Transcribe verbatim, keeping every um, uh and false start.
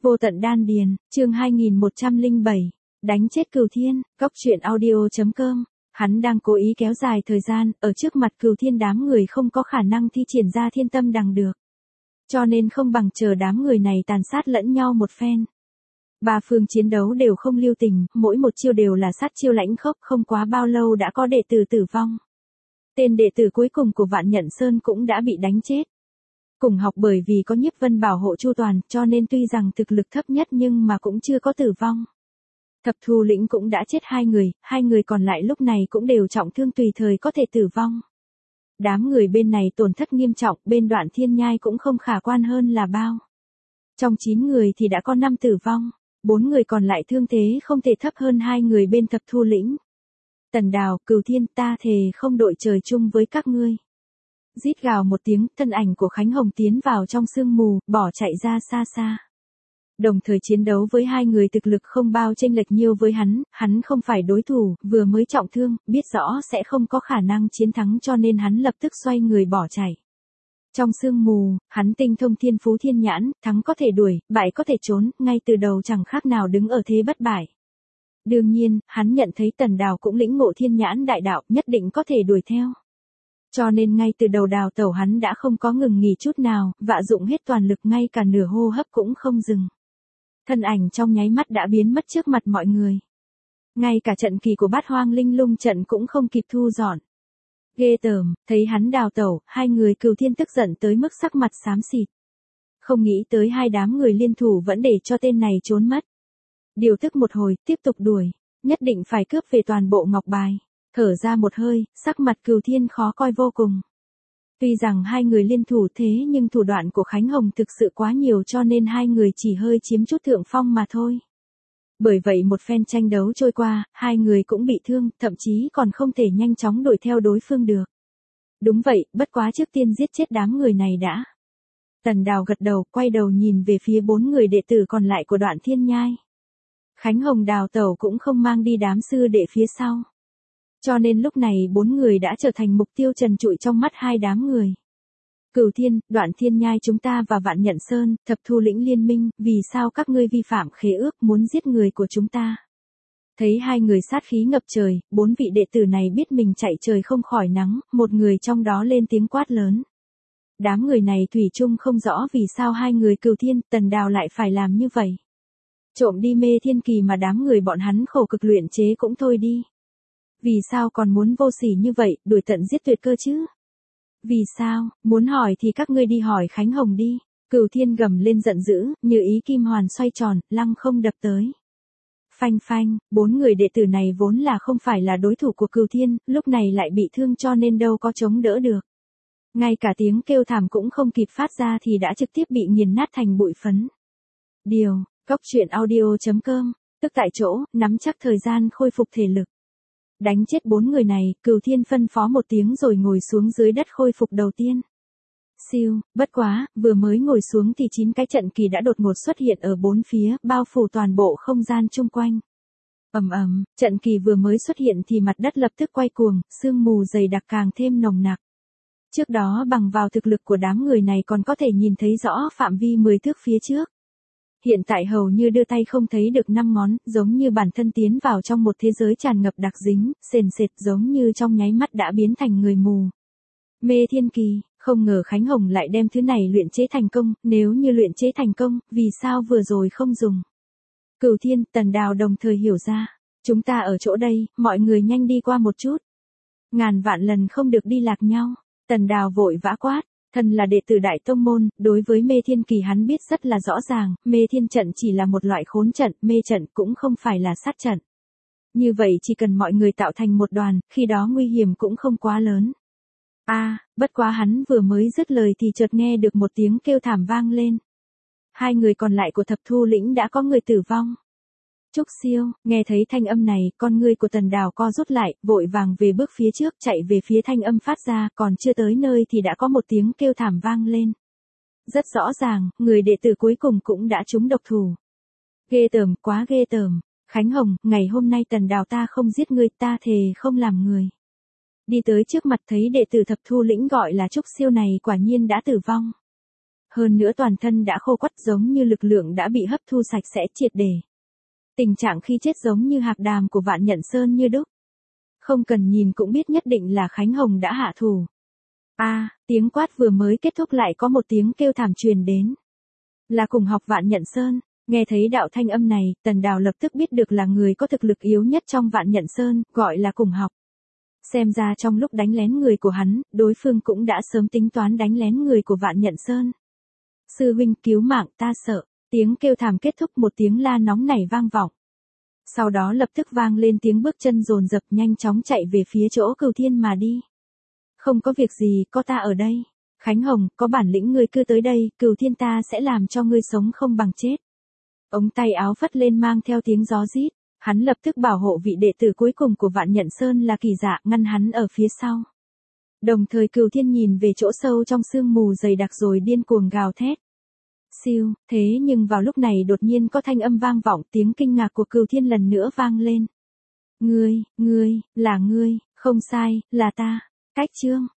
Vô tận đan điền, chương hai nghìn một trăm lẻ bảy, đánh chết Cửu Thiên, góc truyện audio chấm com. Hắn đang cố ý kéo dài thời gian, ở trước mặt Cửu Thiên đám người không có khả năng thi triển ra thiên tâm đằng được. Cho nên không bằng chờ đám người này tàn sát lẫn nhau một phen. Ba phương chiến đấu đều không lưu tình, mỗi một chiêu đều là sát chiêu lãnh khốc, không quá bao lâu đã có đệ tử tử vong. Tên đệ tử cuối cùng của Vạn Nhận Sơn cũng đã bị đánh chết. Cùng học bởi vì có Nhiếp Vân bảo hộ chu toàn, cho nên tuy rằng thực lực thấp nhất nhưng mà cũng chưa có tử vong. Thập Thu Lĩnh cũng đã chết hai người, hai người còn lại lúc này cũng đều trọng thương tùy thời có thể tử vong. Đám người bên này tổn thất nghiêm trọng, bên Đoạn Thiên Nhai cũng không khả quan hơn là bao. Trong chín người thì đã có năm tử vong, bốn người còn lại thương thế không thể thấp hơn hai người bên Thập Thu Lĩnh. Tần Đào, Cửu Thiên, ta thề không đội trời chung với các ngươi. Rít gào một tiếng, thân ảnh của Khánh Hồng tiến vào trong sương mù, bỏ chạy ra xa xa. Đồng thời chiến đấu với hai người thực lực không bao chênh lệch nhiều với hắn, hắn không phải đối thủ, vừa mới trọng thương, biết rõ sẽ không có khả năng chiến thắng cho nên hắn lập tức xoay người bỏ chạy. Trong sương mù, hắn tinh thông thiên phú thiên nhãn, thắng có thể đuổi, bại có thể trốn, ngay từ đầu chẳng khác nào đứng ở thế bất bại. Đương nhiên, hắn nhận thấy Tần Đào cũng lĩnh ngộ thiên nhãn đại đạo, nhất định có thể đuổi theo. Cho nên ngay từ đầu đào tẩu hắn đã không có ngừng nghỉ chút nào, vạ dụng hết toàn lực ngay cả nửa hô hấp cũng không dừng. Thân ảnh trong nháy mắt đã biến mất trước mặt mọi người. Ngay cả trận kỳ của Bát Hoang Linh Lung trận cũng không kịp thu dọn. Ghê tởm, thấy hắn đào tẩu, hai người Cửu Thiên tức giận tới mức sắc mặt xám xịt. Không nghĩ tới hai đám người liên thủ vẫn để cho tên này trốn mất. Điều tức một hồi, tiếp tục đuổi, nhất định phải cướp về toàn bộ ngọc bài. Thở ra một hơi, sắc mặt Cửu Thiên khó coi vô cùng. Tuy rằng hai người liên thủ thế nhưng thủ đoạn của Khánh Hồng thực sự quá nhiều cho nên hai người chỉ hơi chiếm chút thượng phong mà thôi. Bởi vậy một phen tranh đấu trôi qua, hai người cũng bị thương, thậm chí còn không thể nhanh chóng đuổi theo đối phương được. Đúng vậy, bất quá trước tiên giết chết đám người này đã. Tần Đào gật đầu, quay đầu nhìn về phía bốn người đệ tử còn lại của Đoạn Thiên Nhai. Khánh Hồng đào tẩu cũng không mang đi đám sư đệ phía sau. Cho nên lúc này bốn người đã trở thành mục tiêu trần trụi trong mắt hai đám người. Cửu Thiên, Đoạn Thiên Nhai chúng ta và Vạn Nhận Sơn, Thập Thu Lĩnh liên minh, vì sao các ngươi vi phạm khế ước muốn giết người của chúng ta? Thấy hai người sát khí ngập trời, bốn vị đệ tử này biết mình chạy trời không khỏi nắng, một người trong đó lên tiếng quát lớn. Đám người này thủy chung không rõ vì sao hai người Cửu Thiên, Tần Đào lại phải làm như vậy. Trộm đi mê thiên kỳ mà đám người bọn hắn khổ cực luyện chế cũng thôi đi. Vì sao còn muốn vô sỉ như vậy, đuổi tận giết tuyệt cơ chứ? Vì sao, muốn hỏi thì các ngươi đi hỏi Khánh Hồng đi. Cửu Thiên gầm lên giận dữ, như ý kim hoàn xoay tròn, lăng không đập tới. Phanh phanh, bốn người đệ tử này vốn là không phải là đối thủ của Cửu Thiên, lúc này lại bị thương cho nên đâu có chống đỡ được. Ngay cả tiếng kêu thảm cũng không kịp phát ra thì đã trực tiếp bị nghiền nát thành bụi phấn. Điều, góc truyện audio chấm com, tức tại chỗ, nắm chắc thời gian khôi phục thể lực. Đánh chết bốn người này, Cửu Thiên phân phó một tiếng rồi ngồi xuống dưới đất khôi phục đầu tiên. Siêu, bất quá, vừa mới ngồi xuống thì chín cái trận kỳ đã đột ngột xuất hiện ở bốn phía, bao phủ toàn bộ không gian chung quanh. Ầm ầm, trận kỳ vừa mới xuất hiện thì mặt đất lập tức quay cuồng, sương mù dày đặc càng thêm nồng nặc. Trước đó bằng vào thực lực của đám người này còn có thể nhìn thấy rõ phạm vi mười thước phía trước. Hiện tại hầu như đưa tay không thấy được năm ngón, giống như bản thân tiến vào trong một thế giới tràn ngập đặc dính, sền sệt giống như trong nháy mắt đã biến thành người mù. Mê thiên kỳ, không ngờ Khánh Hồng lại đem thứ này luyện chế thành công, nếu như luyện chế thành công, vì sao vừa rồi không dùng? Cửu Thiên, Tần Đào đồng thời hiểu ra, chúng ta ở chỗ đây, mọi người nhanh đi qua một chút. Ngàn vạn lần không được đi lạc nhau, Tần Đào vội vã quát. Thân là đệ tử Đại Tông Môn, đối với mê thiên kỳ hắn biết rất là rõ ràng, mê thiên trận chỉ là một loại khốn trận, mê trận cũng không phải là sát trận. Như vậy chỉ cần mọi người tạo thành một đoàn, khi đó nguy hiểm cũng không quá lớn. A, à, bất quá hắn vừa mới dứt lời thì chợt nghe được một tiếng kêu thảm vang lên. Hai người còn lại của Thập Thu Lĩnh đã có người tử vong. Trúc Siêu, nghe thấy thanh âm này, con ngươi của Tần Đào co rút lại, vội vàng về bước phía trước chạy về phía thanh âm phát ra, còn chưa tới nơi thì đã có một tiếng kêu thảm vang lên. Rất rõ ràng, người đệ tử cuối cùng cũng đã trúng độc thủ. Ghê tởm, quá ghê tởm. Khánh Hồng, ngày hôm nay Tần Đào ta không giết ngươi, ta thề không làm người. Đi tới trước mặt thấy đệ tử Thập Thu Lĩnh gọi là Trúc Siêu này quả nhiên đã tử vong. Hơn nữa toàn thân đã khô quắt giống như lực lượng đã bị hấp thu sạch sẽ triệt để. Tình trạng khi chết giống như hạc đàm của Vạn Nhận Sơn như đúc. Không cần nhìn cũng biết nhất định là Khánh Hồng đã hạ thủ. A, à, tiếng quát vừa mới kết thúc lại có một tiếng kêu thảm truyền đến. Là cùng học Vạn Nhận Sơn. Nghe thấy đạo thanh âm này, Tần Đào lập tức biết được là người có thực lực yếu nhất trong Vạn Nhận Sơn, gọi là cùng học. Xem ra trong lúc đánh lén người của hắn, đối phương cũng đã sớm tính toán đánh lén người của Vạn Nhận Sơn. Sư huynh cứu mạng ta sợ, tiếng kêu thảm kết thúc một tiếng la nóng nảy vang vọng. Sau đó lập tức vang lên tiếng bước chân dồn dập nhanh chóng chạy về phía chỗ Cửu Thiên mà đi. Không có việc gì, có ta ở đây. Khánh Hồng, có bản lĩnh ngươi cứ tới đây, Cửu Thiên ta sẽ làm cho ngươi sống không bằng chết. Ống tay áo phất lên mang theo tiếng gió rít, hắn lập tức bảo hộ vị đệ tử cuối cùng của Vạn Nhận Sơn là Kỳ Dạ, ngăn hắn ở phía sau. Đồng thời Cửu Thiên nhìn về chỗ sâu trong sương mù dày đặc rồi điên cuồng gào thét. Siêu, thế nhưng vào lúc này đột nhiên có thanh âm vang vọng, tiếng kinh ngạc của Cửu Thiên lần nữa vang lên. Ngươi, ngươi, là ngươi, không sai, là ta. Cách chương